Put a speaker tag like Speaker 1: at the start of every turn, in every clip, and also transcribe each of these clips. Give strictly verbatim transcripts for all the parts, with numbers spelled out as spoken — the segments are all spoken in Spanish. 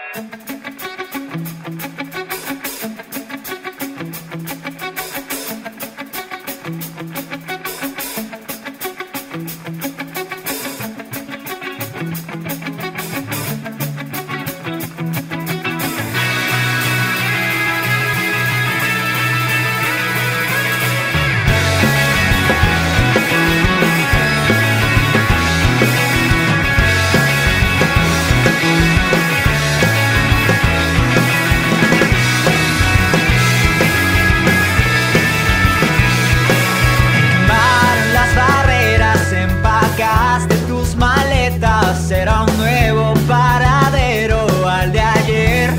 Speaker 1: Será un nuevo paradero al de ayer.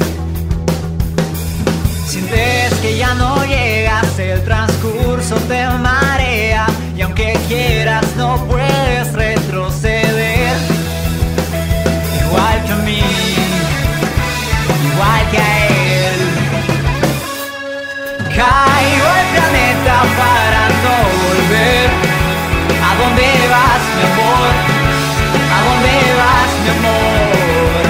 Speaker 1: Sientes que ya no llegas, el transcurso te marea y aunque quieras no puedes retroceder. Igual que a mí, igual que a él. Caigo al planeta para no volver. ¿A dónde vas, mi amor? ¿A dónde vas, mi amor?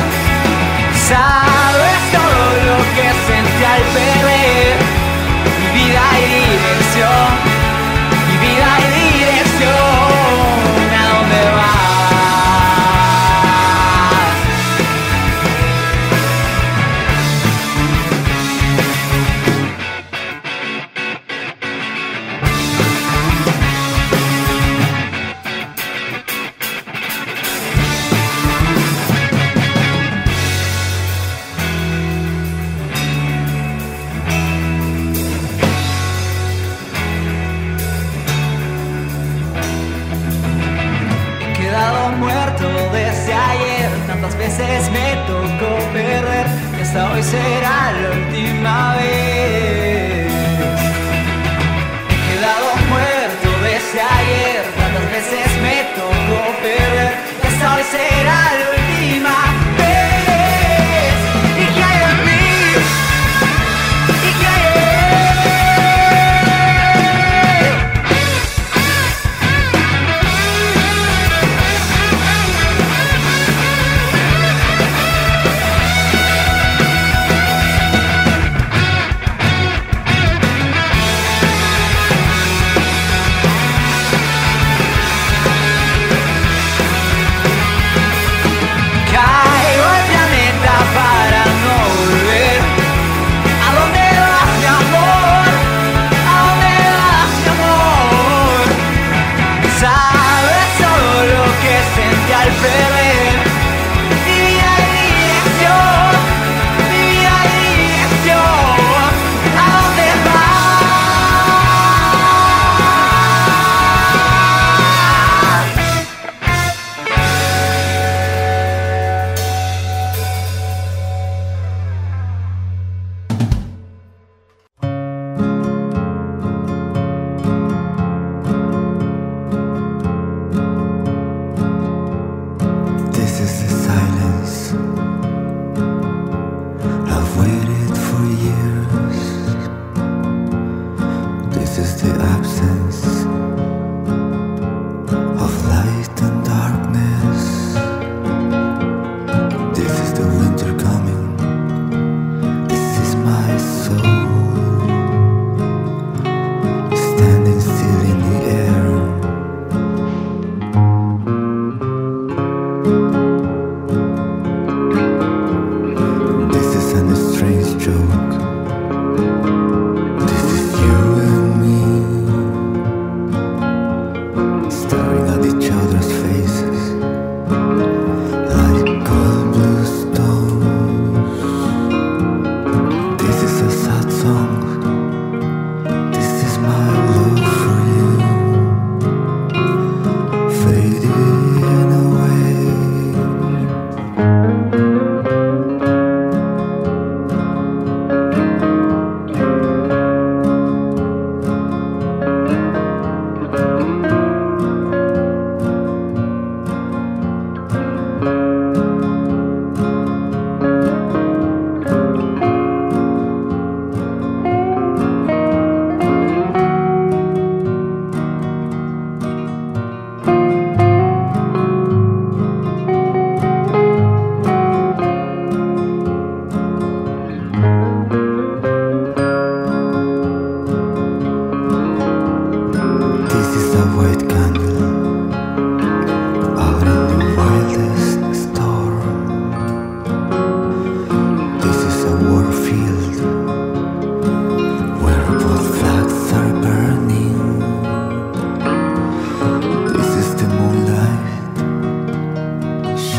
Speaker 1: Sabes todo lo que sentí al perder mi vida y dirección, mi vida y dirección. ¿A dónde vas? Tantas veces me tocó perder, que hasta hoy será la última vez. He quedado muerto desde ayer, tantas veces me tocó perder, que hasta hoy será la última vez. ¿Y qué hay en mí? ¿Y qué hay en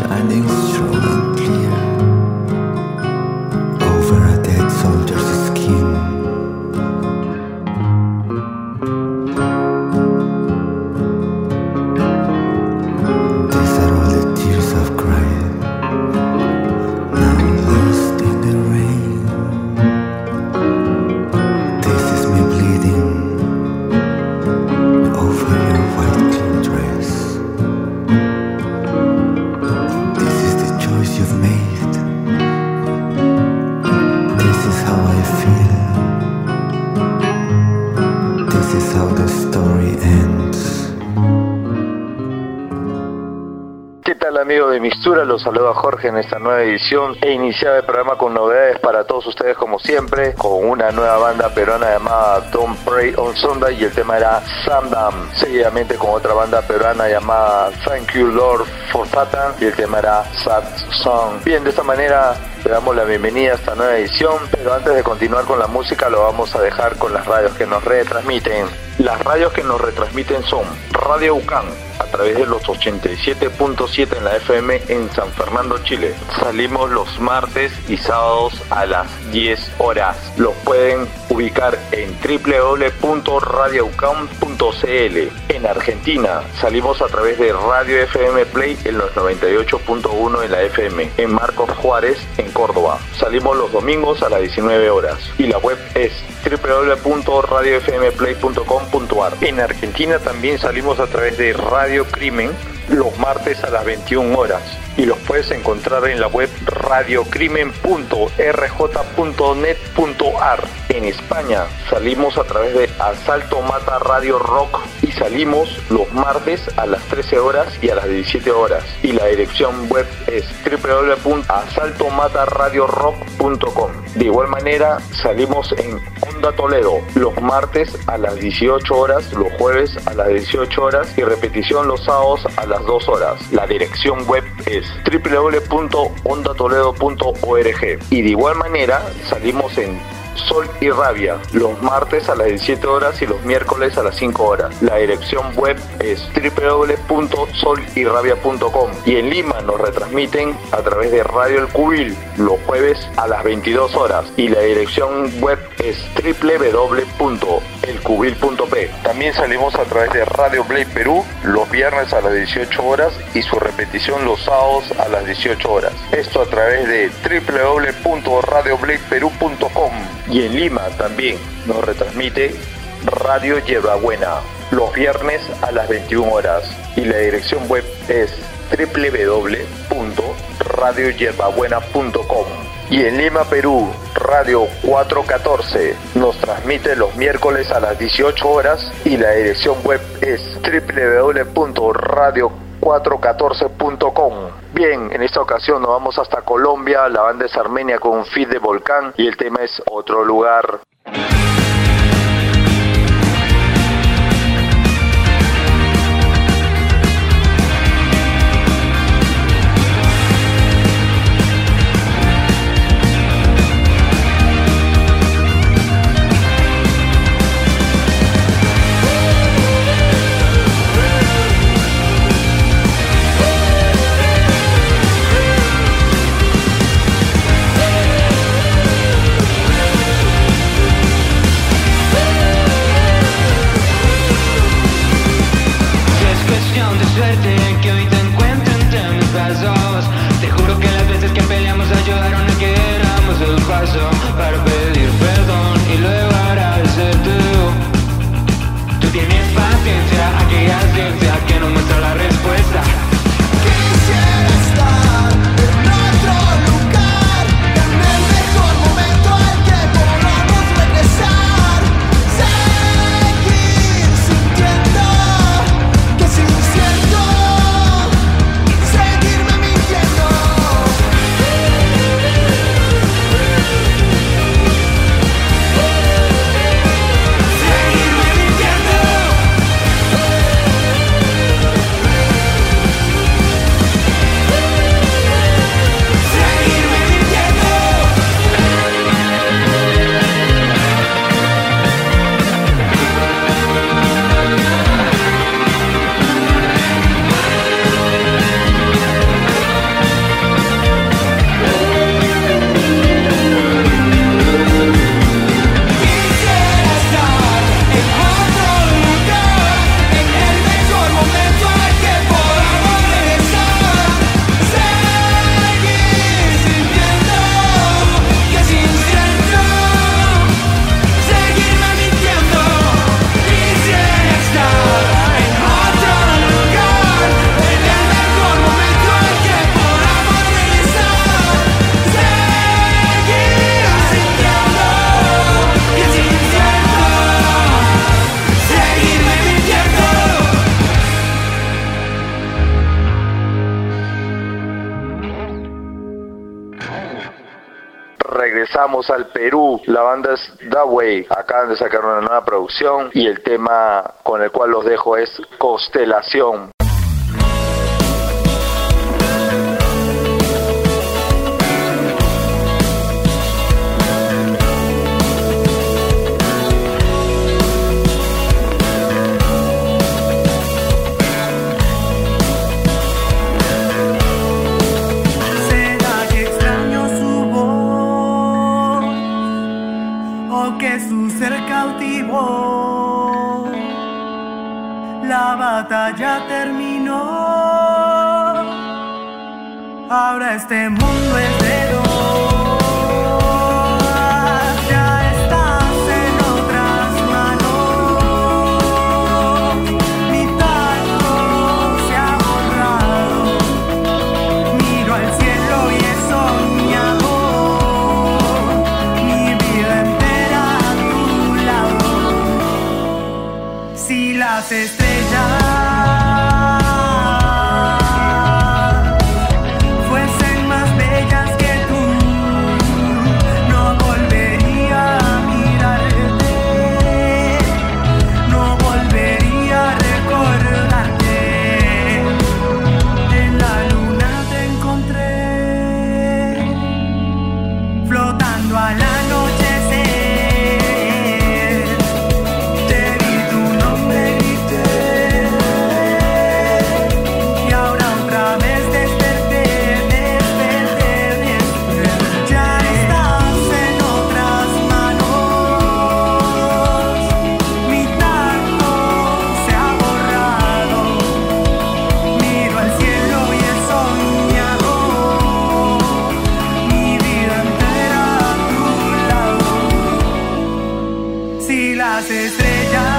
Speaker 2: shining strong and clear over a dead soldier's skin. These are all the tears I've cried, now lost in the rain. This is me bleeding over your white clean dress. This is the choice you've made. This is how I feel. This is how the story ends.
Speaker 3: ¿Qué tal, amigos de Mixtura? Los saluda Jorge en esta nueva edición. He iniciado el programa con novedades para todos ustedes, como siempre, con una nueva banda peruana llamada Don't Pray on Sunday, y el tema era Sandam. Seguidamente con otra banda peruana llamada Thank You Lord for Satan, y el tema era Sad Song. Bien, de esta manera le damos la bienvenida a esta nueva edición, pero antes de continuar con la música lo vamos a dejar con las radios que nos retransmiten. Las radios que nos retransmiten son Radio UCAN a través de los ochenta y siete punto siete en la F M en San Fernando, Chile. Salimos los martes y sábados a las diez horas. Los pueden ubicar en doble u doble u doble u punto radio ucam punto c l. En Argentina salimos a través de Radio F M Play en los noventa y ocho punto uno en la F M en Marcos Juárez, en Córdoba. Salimos los domingos a las diecinueve horas y la web es doble u doble u doble u punto radio f m play punto com punto a r. En Argentina también salimos a través de Radio Crimen los martes a las veintiuna horas y los puedes encontrar en la web radiocrimen punto r j punto net punto a r. En España salimos a través de Asalto Mata Radio Rock y salimos los martes a las trece horas y a las diecisiete horas, y la dirección web es doble u doble u doble u punto asalto mata radio rock punto com. De igual manera salimos en Onda Toledo los martes a las dieciocho horas, los jueves a las dieciocho horas y repetición los sábados a las dos horas. La dirección web es doble u doble u doble u punto onda toledo punto org. Y de igual manera salimos en Sol y Rabia los martes a las diecisiete horas y los miércoles a las cinco horas. La dirección web es doble u doble u doble u punto sol y rabia punto com. Y en Lima nos retransmiten a través de Radio El Cubil los jueves a las veintidós horas y la dirección web es doble u doble u doble u punto el cubil punto p. También salimos a través de Radio Play Perú los viernes a las dieciocho horas y su repetición los sábados a las dieciocho horas. Esto a través de doble u doble u doble u punto radio play perú punto com. Y en Lima también nos retransmite Radio Hierbabuena los viernes a las veintiuna horas y la dirección web es doble u doble u doble u punto radio hierbabuena punto com. Y en Lima, Perú, Radio cuatrocientos catorce nos transmite los miércoles a las dieciocho horas y la dirección web es doble u doble u doble u punto radio cuatrocientos catorce punto com. Bien, en esta ocasión nos vamos hasta Colombia. La banda es Armenia con un feat de Volcán y el tema es Otro Lugar.
Speaker 4: We'll be right back.
Speaker 3: regresamos al Perú. La banda es Da Way, acaban de sacar una nueva producción y el tema con el cual los dejo es Constelación.
Speaker 4: La batalla terminó, ahora este mundo es de dos. Ya estás en otras manos, mi tango se ha borrado. Miro al cielo y he soñado mi vida entera a tu lado. Si las estrellas fuesen más bellas que tú, no volvería a mirarte, no volvería a recordarte. En la luna te encontré, flotando al anochecer, te vi tu nombre, grité, y ahora otra vez desperté, desperté, desperté. Ya estás en otras manos, mi tango se ha borrado. Miro al cielo y he soñado mi vida entera a tu lado. Si las estrellas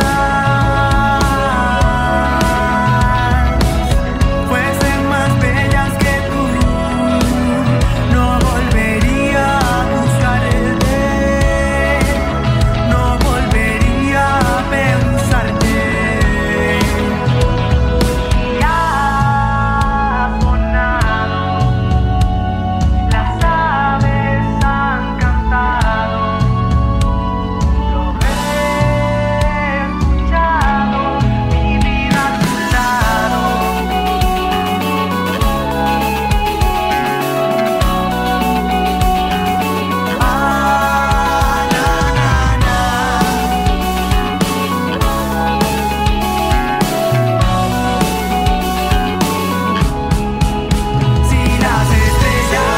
Speaker 4: fuesen más bellas que tú, no volvería a buscarte, no volvería a pensarte. Ya ha sonado, las aves han cantado, lo he escuchado, mi vida a tu lado. Ah, na, na, na. Si las estrellas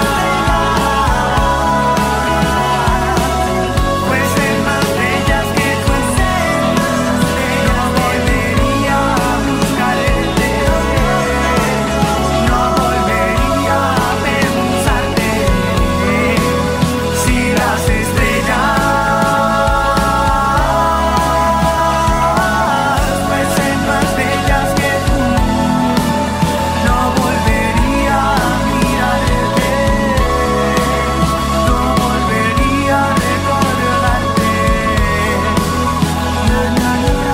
Speaker 4: fuesen más bellas que tú, no volvería a buscarte, no volvería a pensarte. Si las estrellas fuesen más bellas que tú, no volvería a mirarte, no volvería a recordarte. Na, na, na.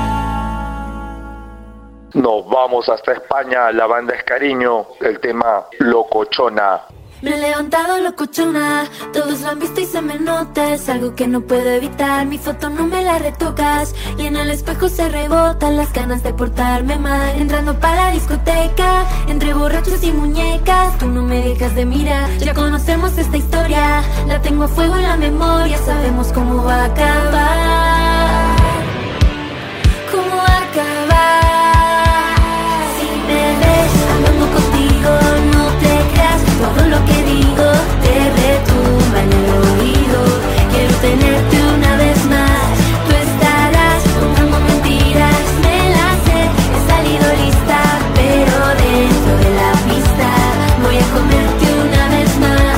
Speaker 3: Nos vamos hasta España, la banda es Cariño, el tema Locochona.
Speaker 5: Me he levantado locochona, todos lo han visto y se me nota. Es algo que no puedo evitar, mi foto no me la retocas. Y en el espejo se rebotan las ganas de portarme mal. Entrando para la discoteca, entre borrachos y muñecas, tú no me dejas de mirar. Ya conocemos esta historia, la tengo a fuego en la memoria. Sabemos cómo va a acabar, cómo va a acabar. Si me ves andando contigo, no te creas todo lo que digo, te retumba en el oído. Quiero tenerte una vez más, tú estarás contando mentiras, me las sé, he salido lista, pero dentro de la pista voy a comerte una vez más.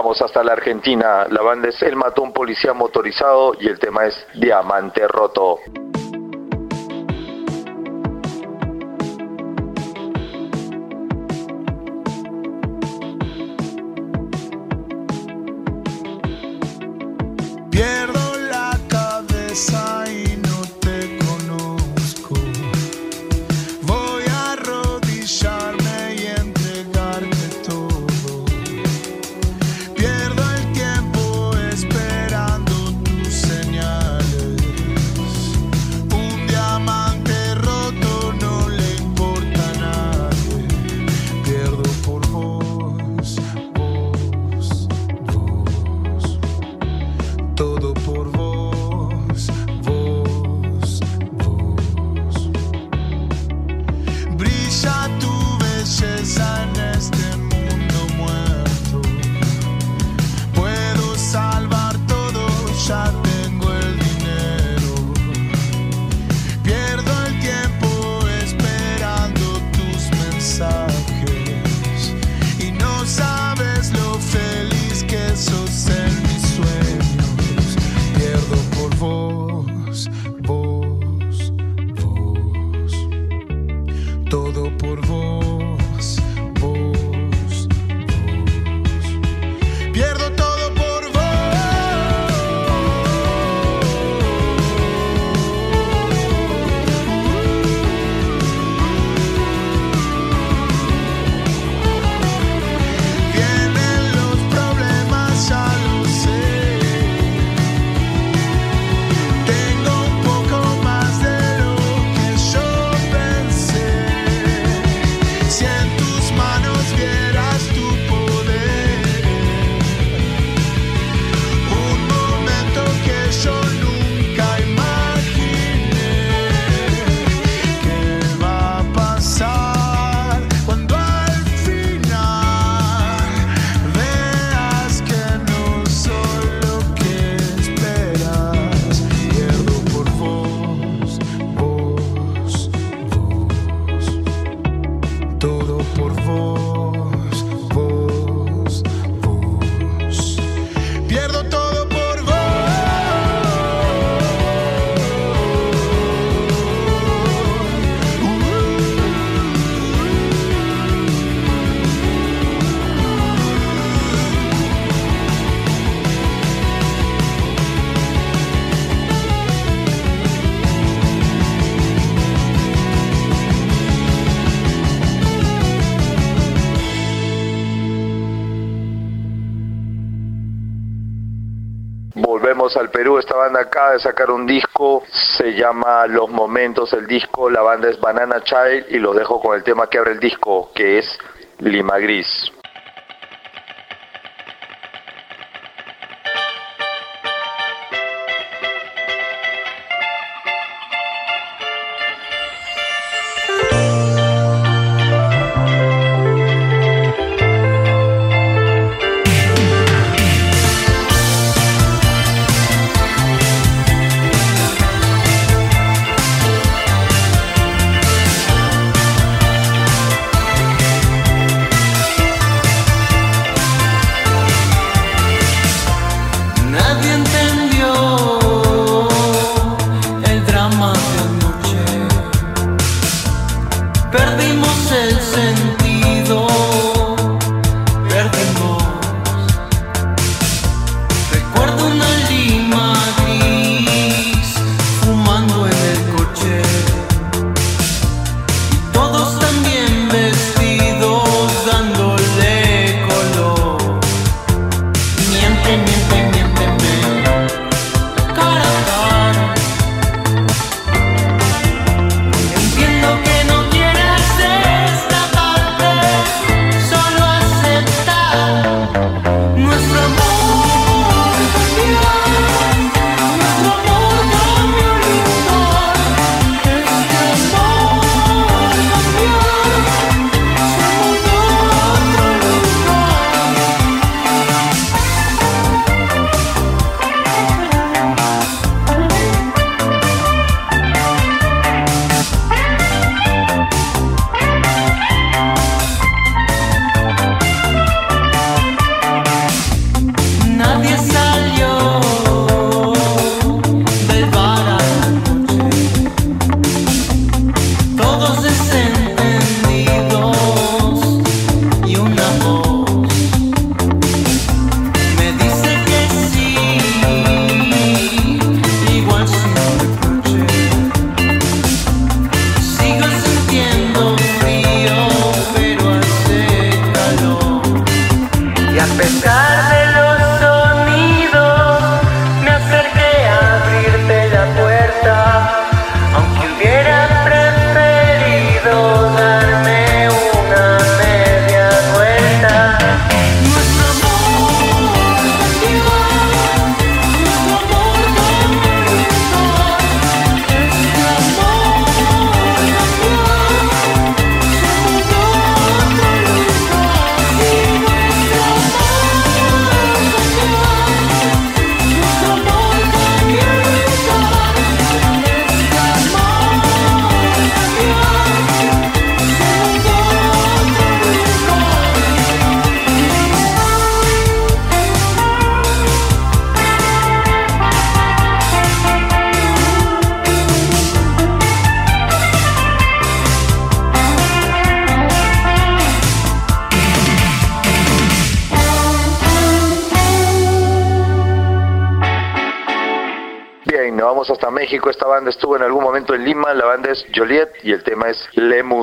Speaker 3: Vamos hasta la Argentina. La banda es Él mató a un policía motorizado y el tema es Diamante Roto.
Speaker 6: Pierdo la cabeza y no te conozco. Voy a arrodillarme y entregarte todo. Pierdo el tiempo esperando tus señales. Un diamante roto no le importa a nadie. Pierdo por vos, vos, vos. Todo por vos, vos, vos. Brilla tu belleza en este mundo muerto. Puedo salvar todo, ya tengo el dinero. Pierdo el tiempo esperando tus mensajes y no sabes lo feliz que sos en mis sueños. Pierdo por vos, vos, vos. Todo por vos, vos, vos. Pierdo todo por vos. Vienen los problemas, ya lo sé. Tengo un poco más de lo que yo pensé. Si en tus manos vieras tu poder, un momento que yo nunca imaginé. ¿Qué va a pasar cuando al final veas que no soy lo que esperas? Pierdo por vos, vos, vos. Todo por vos, vos, vos. Pierdo todo por vos.
Speaker 3: Volvemos al Perú. Esta banda acaba de sacar un disco, se llama Los Momentos el disco. La banda es Banana Child y los dejo con el tema que abre el disco, que es Lima Gris.
Speaker 6: Pierdo
Speaker 3: vamos hasta México. Esta banda estuvo en algún momento en Lima. La banda es Joliet y el tema es Lemus.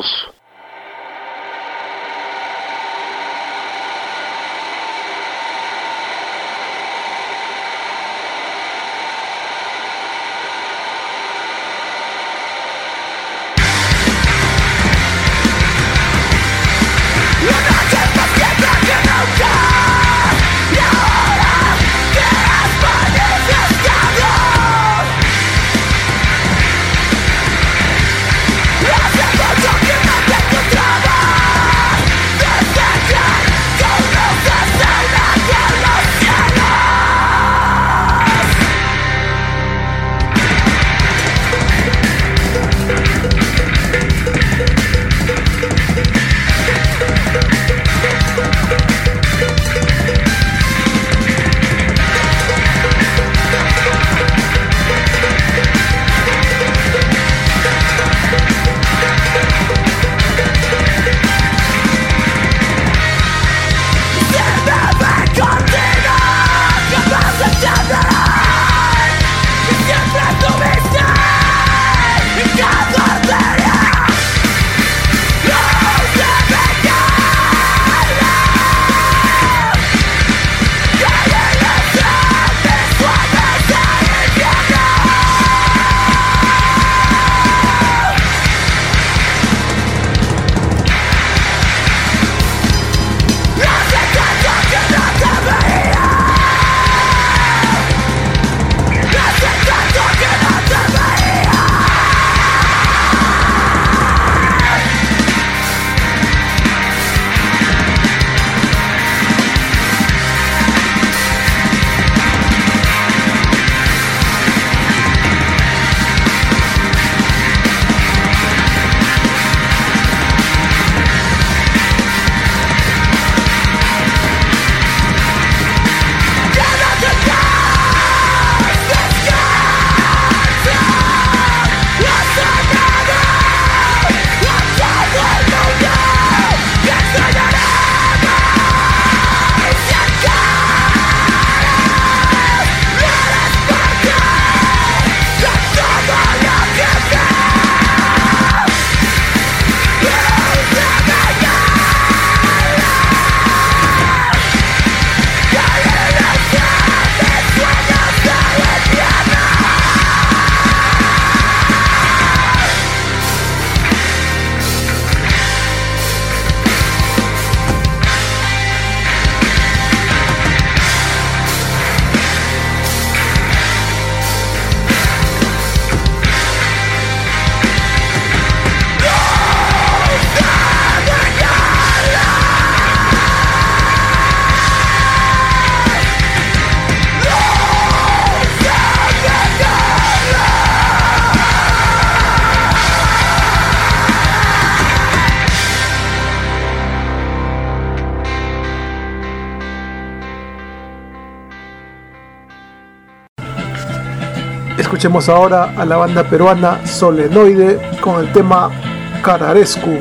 Speaker 7: Escuchemos ahora a la banda peruana Solenoide con el tema Cararescu.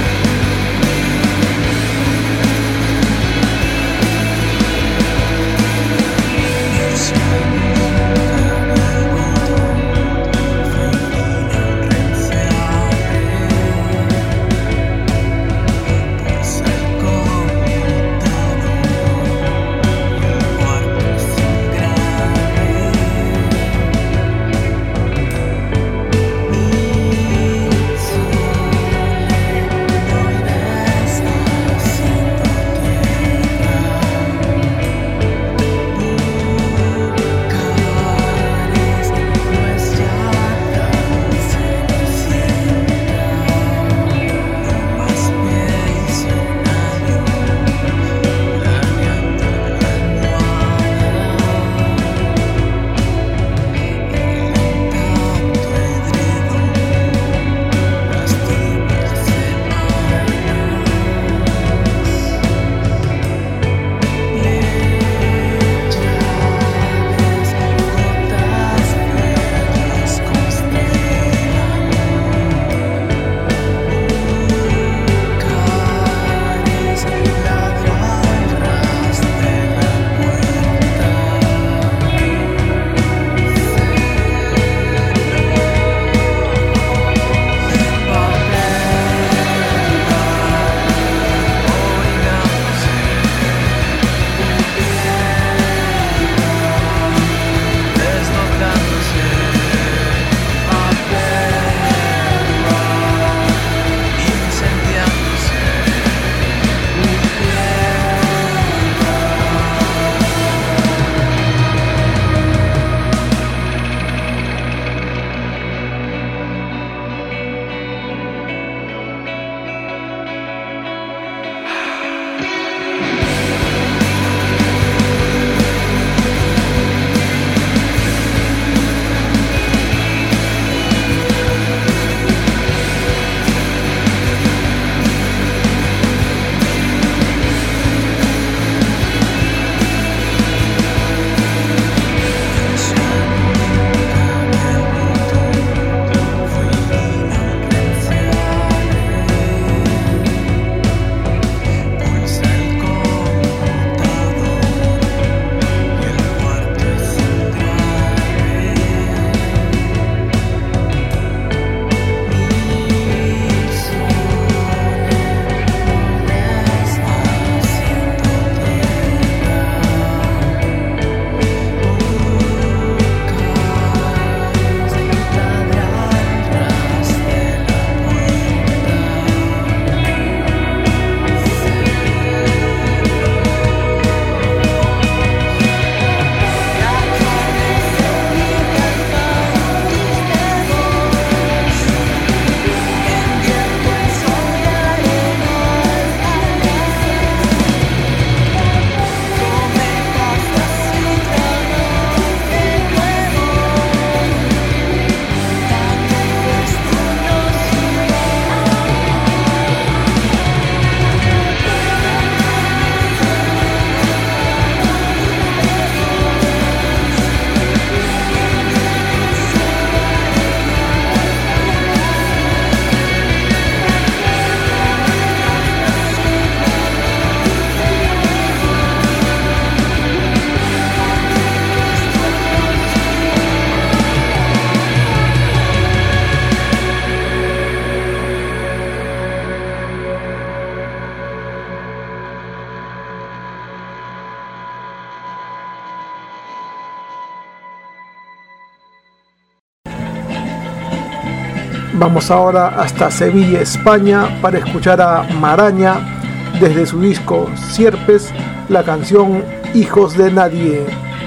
Speaker 6: Cararescu.
Speaker 7: Vamos ahora hasta Sevilla, España, para escuchar a Maraña desde su disco Sierpes, la canción Hijos de Nadie.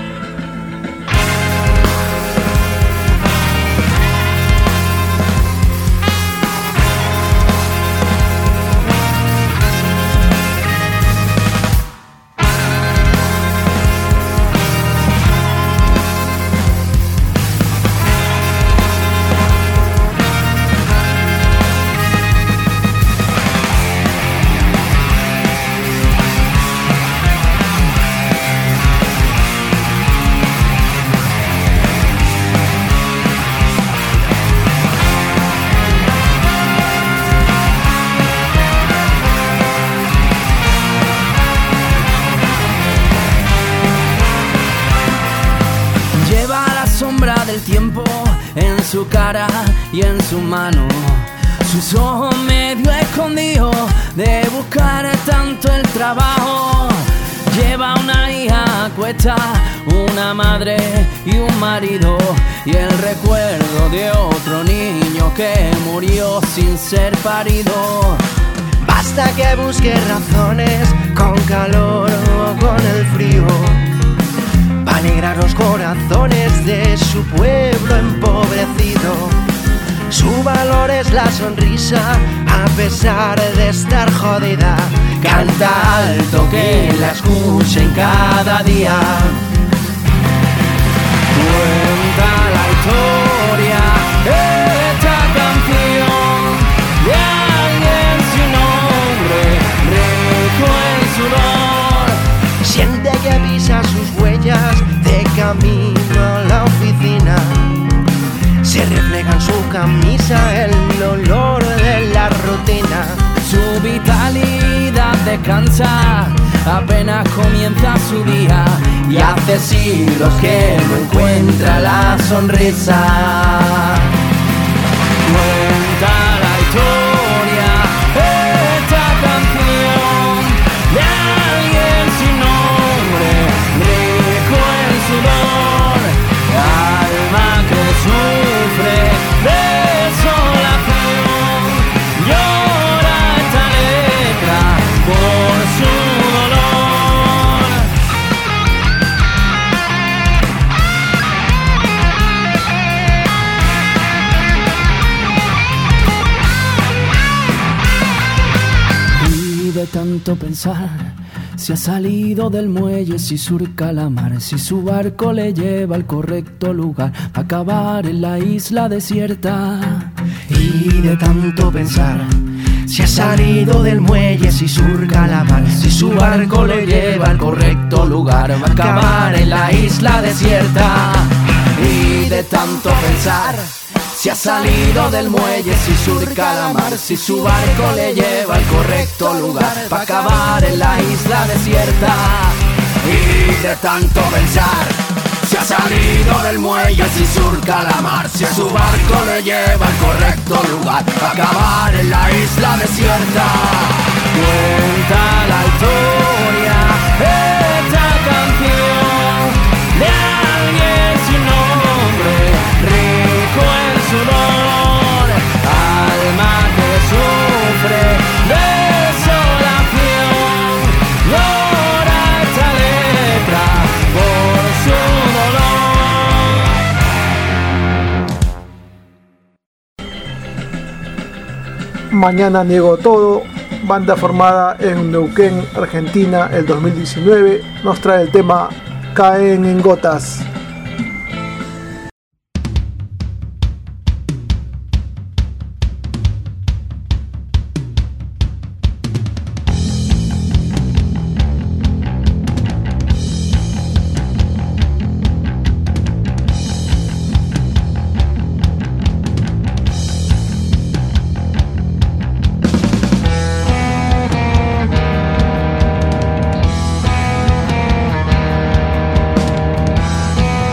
Speaker 1: Su cara y en su mano, sus ojos medio escondidos de buscar tanto el trabajo. Lleva una hija a cuesta, una madre y un marido, y el recuerdo de otro niño que murió sin ser parido.
Speaker 8: Basta que busque razones con calor o con el frío, para alegrar los corazones de su pueblo empobrecido. Su valor es la sonrisa, a pesar de estar jodida. Canta alto que la escuchen cada día.
Speaker 1: Cuenta la historia, esta canción, de alguien sin nombre, rico en sudor.
Speaker 8: Siente que pisa sus huellas de camino a la oficina. Se refleja en su camisa el olor de la rutina.
Speaker 1: Su vitalidad descansa, apenas comienza su día, y hace siglos que no encuentra la sonrisa. Cuenta la historia, esta canción, de alguien sin nombre, rico en sudor, alma que sufre desolación, llora esta letra por su dolor. Y de tanto pensar, si ha salido del muelle, si surca la mar, si su barco le lleva al correcto lugar, a acabar en la isla desierta.
Speaker 8: Y de tanto pensar, si ha salido del muelle, si surca la mar, si su barco le lleva al correcto lugar, va a acabar en la isla desierta.
Speaker 1: Y de tanto pensar, si ha salido del muelle, si surca la mar, si su barco le lleva al correcto lugar, para acabar en la isla desierta. Y de tanto pensar, si ha salido del muelle, si surca la mar, si su barco le lleva al correcto lugar, para acabar en la isla desierta. Cuenta la historia, esta canción, de alguien sin nombre, rico en sudor, alma que sufre desolación, llora esta letra por su dolor.
Speaker 7: Mañana Niego Todo, banda formada en Neuquén, Argentina, el dos mil diecinueve, nos trae el tema Caen en Gotas.
Speaker 1: Caen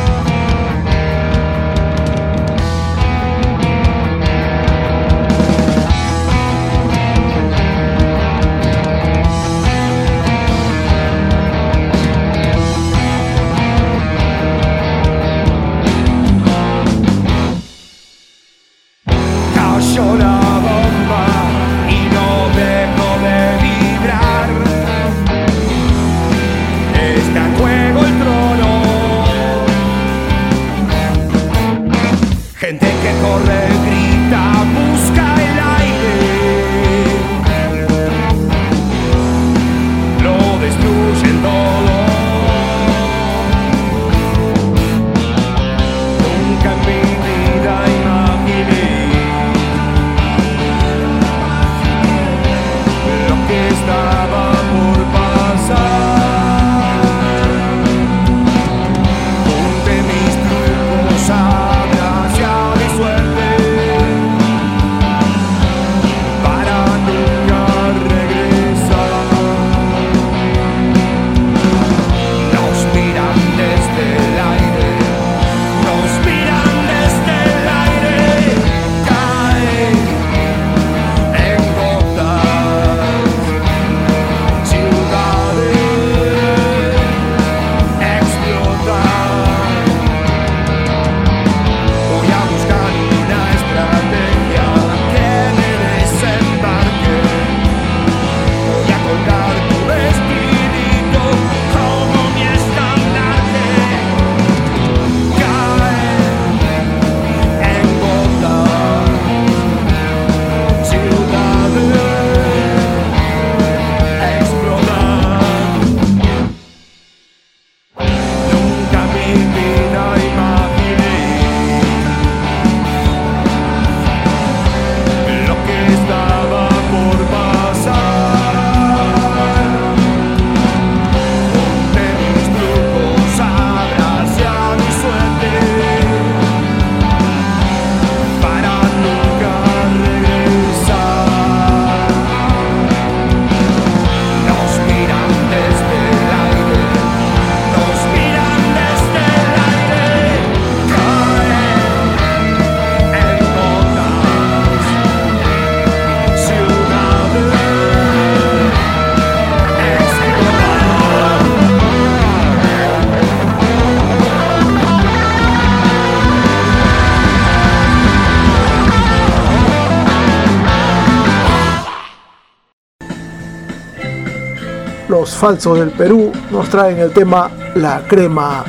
Speaker 7: Los Falsos del Perú nos traen el tema La Crema.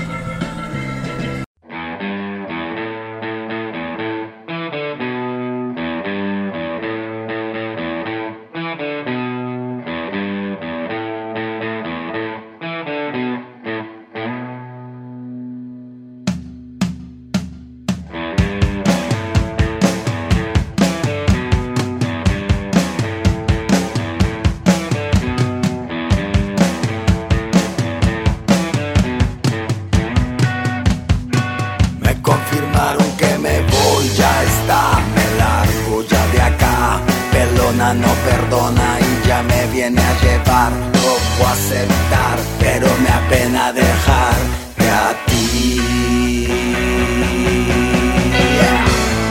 Speaker 9: No perdona y ya me viene a llevar. Lo puedo aceptar, pero me apena dejarte a ti. Yeah.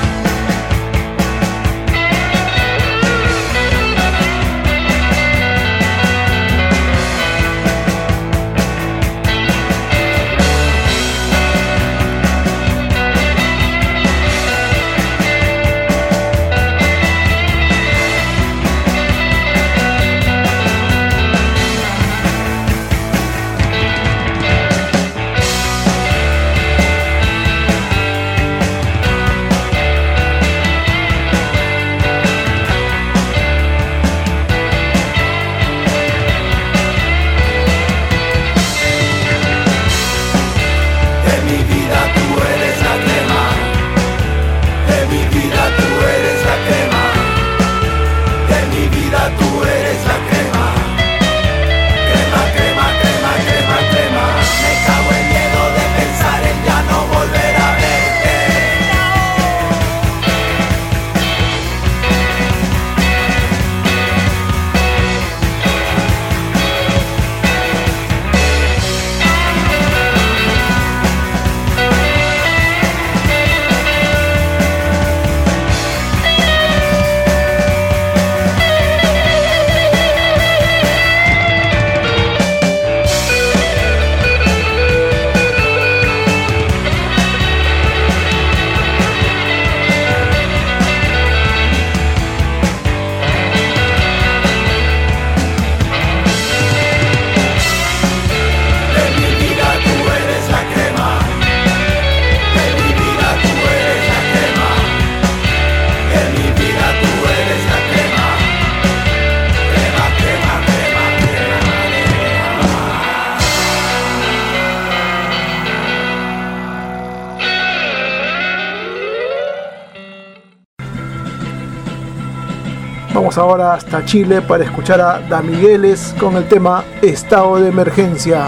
Speaker 7: Vamos ahora hasta Chile para escuchar a Da Migueles con el tema Estado de Emergencia.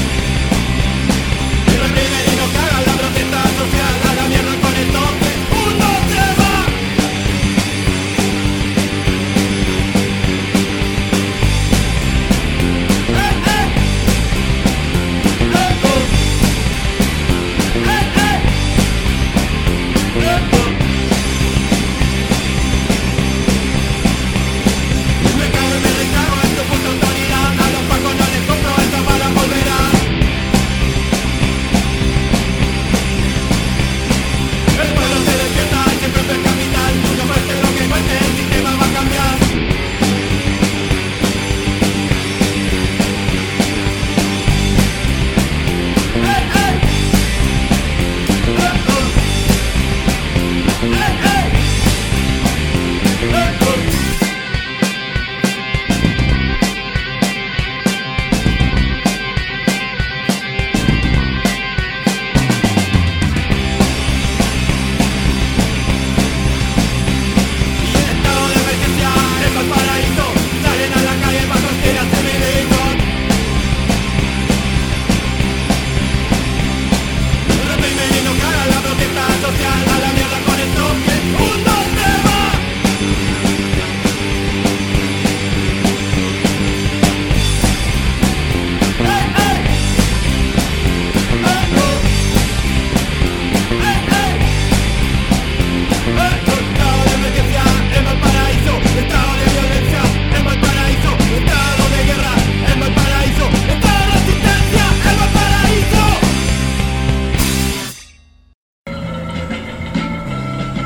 Speaker 10: Un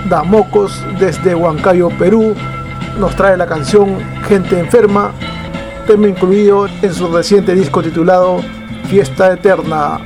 Speaker 7: Damocos desde Huancayo, Perú, nos trae la canción Gente Enferma, tema incluido en su reciente disco titulado Fiesta Eterna.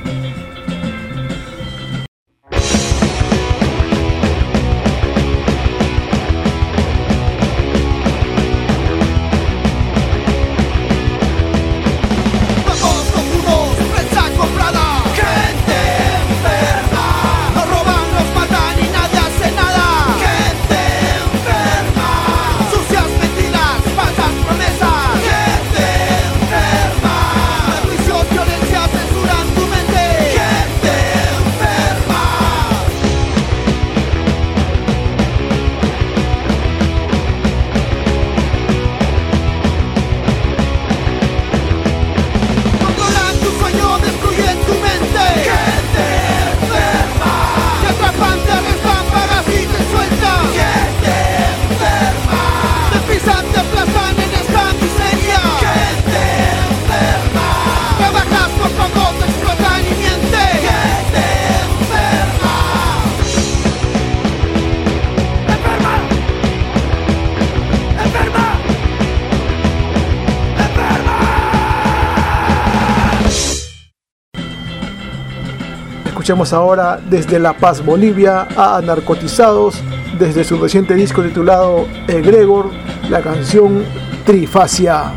Speaker 7: Escuchemos ahora desde La Paz, Bolivia, a Narcotizados, desde su reciente disco titulado Egregor, la canción Trifasia.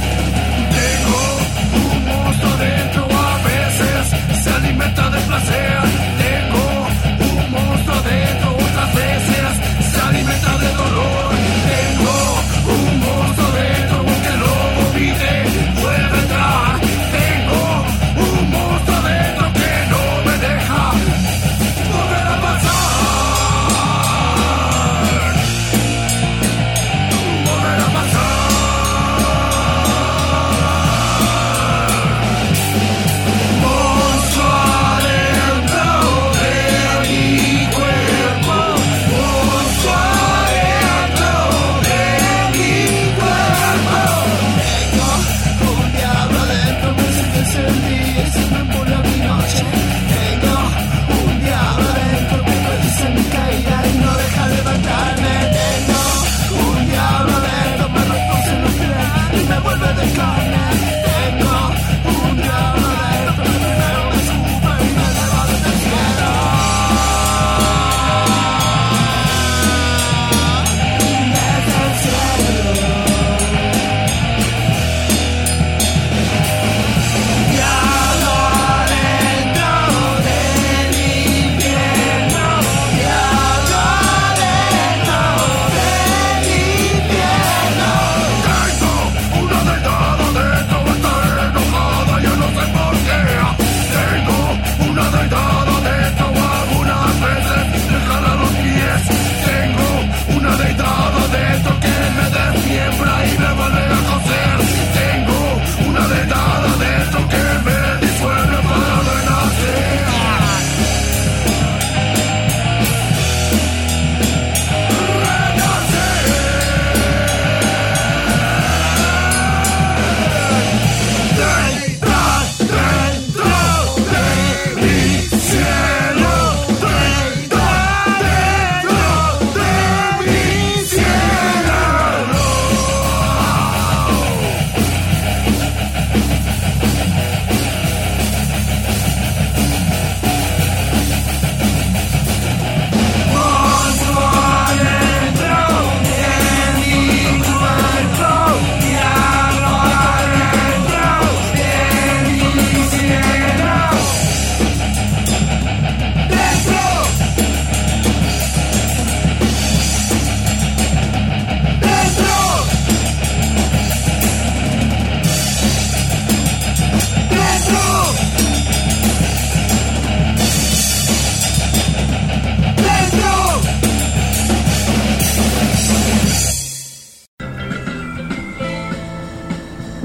Speaker 4: Se alimenta de placer.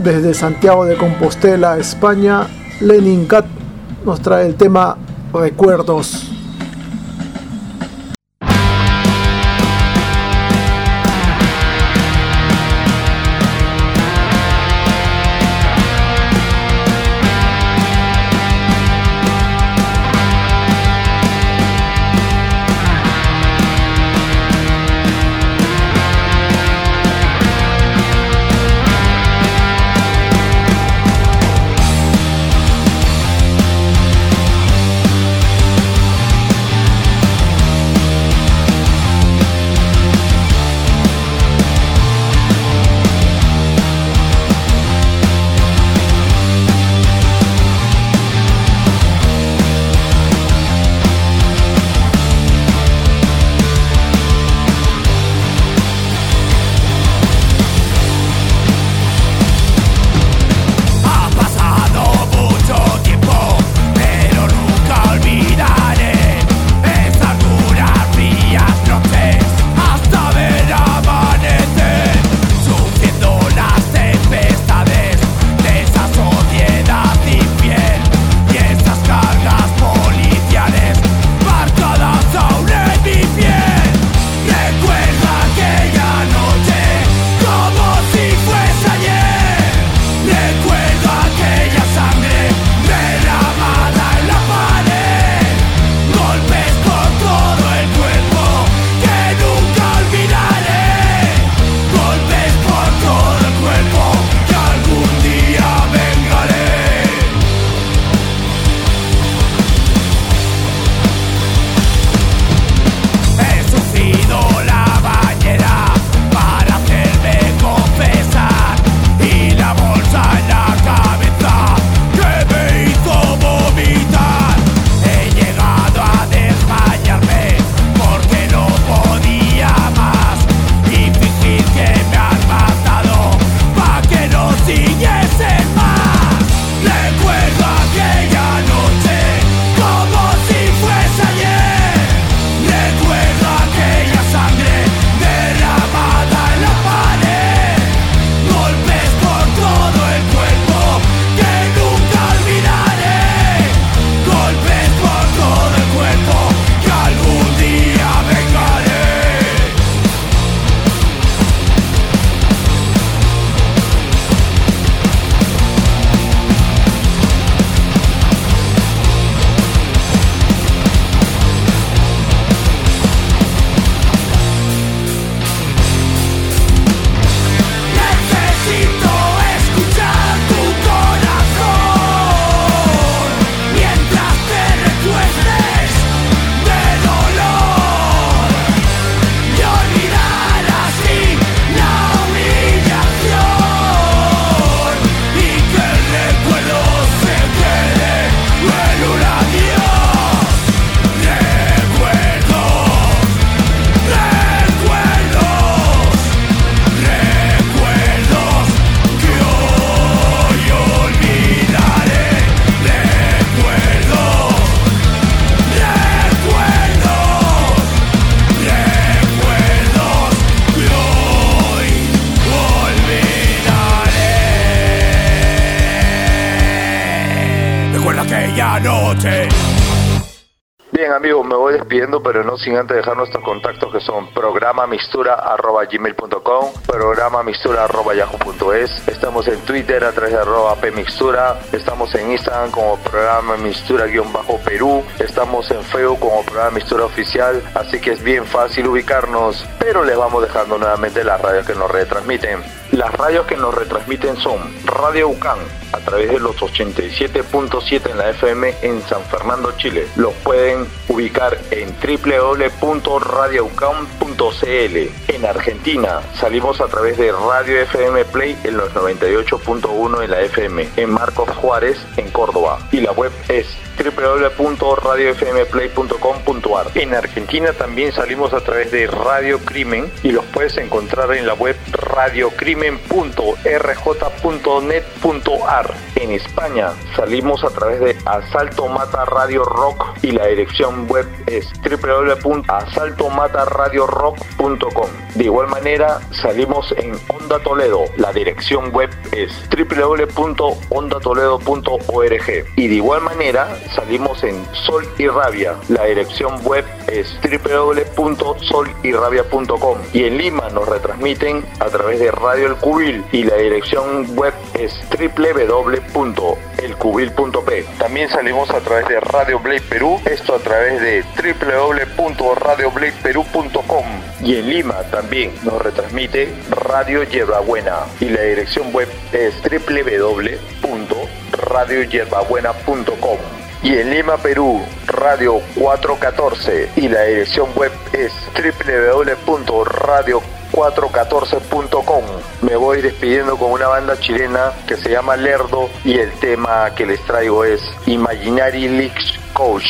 Speaker 7: Desde Santiago de Compostela, España, Lenin Cat nos trae el tema Recuerdos.
Speaker 3: noche. Bien amigos, me voy despidiendo, pero no sin antes dejar nuestros contactos, que son programa mistura arroba gmail punto com, programa mistura arroba yahoo punto es. Estamos en Twitter a través de arroba pmixtura, estamos en Instagram como programa mistura guión bajo Perú, estamos en Facebook como programa mistura oficial, así que es bien fácil ubicarnos, pero les vamos dejando nuevamente las radios que nos retransmiten. Las radios que nos retransmiten son Radio Ucán a través de los ochenta y siete punto siete en la F M en San Fernando, Chile. Los pueden ubicar en doble u doble u doble u punto radio ucán punto c l. En Argentina salimos a través de Radio F M Play en los noventa y ocho punto uno en la F M en Marcos Juárez, en Córdoba. Y la web es doble u doble u doble u punto radio f m play punto com punto a r. En Argentina también salimos a través de Radio Crimen y los puedes encontrar en la web radio crimen punto r j punto net punto a r. En España salimos a través de Asalto Mata Radio Rock y la dirección web es doble u doble u doble u punto asalto mata radio rock rock punto com. De igual manera, salimos en Onda Toledo. La dirección web es doble u doble u doble u punto onda toledo punto org. Y de igual manera, salimos en Sol y Rabia. La dirección web es doble u doble u doble u punto sol y rabia punto com. Y en Lima nos retransmiten a través de Radio El Cubil y la dirección web es doble u doble u doble u punto el cubil punto pe. También salimos a través de Radio Blade Perú, esto a través de doble u doble u doble u punto radio blade perú punto com. Y en Lima también nos retransmite Radio Hierbabuena y la dirección web es doble u doble u doble u punto radio hierbabuena punto com. Y en Lima, Perú, Radio cuatrocientos catorce y la dirección web es doble u doble u doble u punto radio cuatrocientos catorce punto com. Me voy despidiendo con una banda chilena que se llama Lerdo y el tema que les traigo es Imaginary Leaks Coach.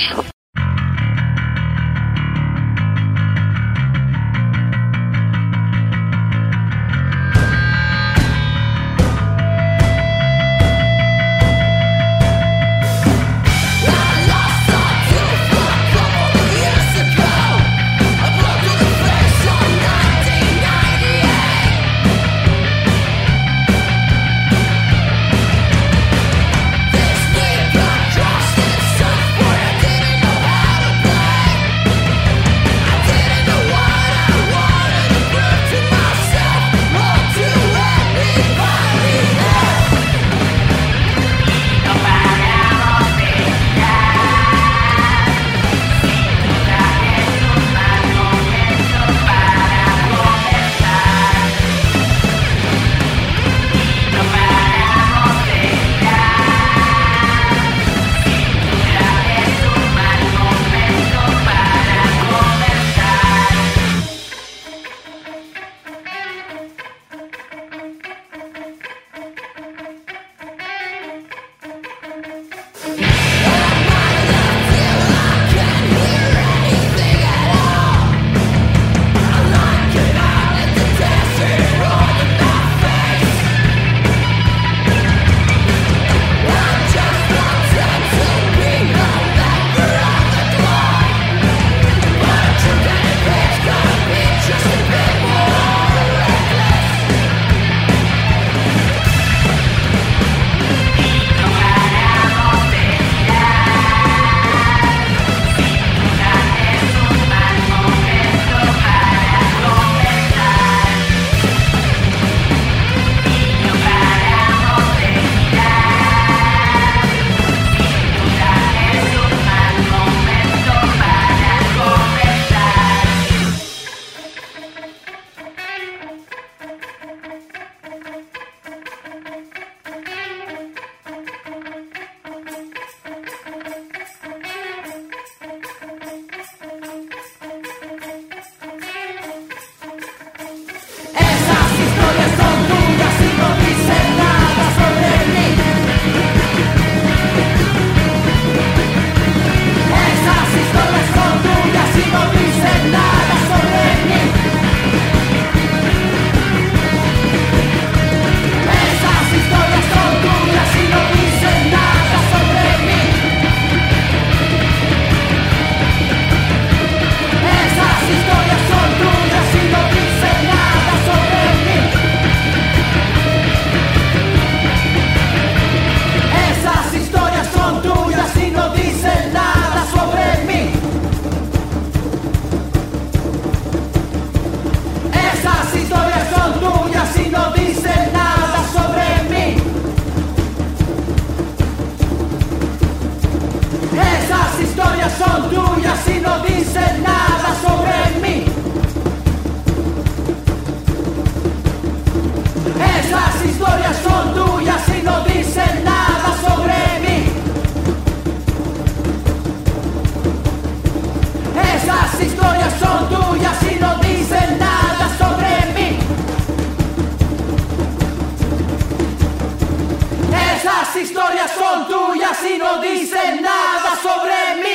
Speaker 1: Historias son tuyas y no dicen nada sobre mí.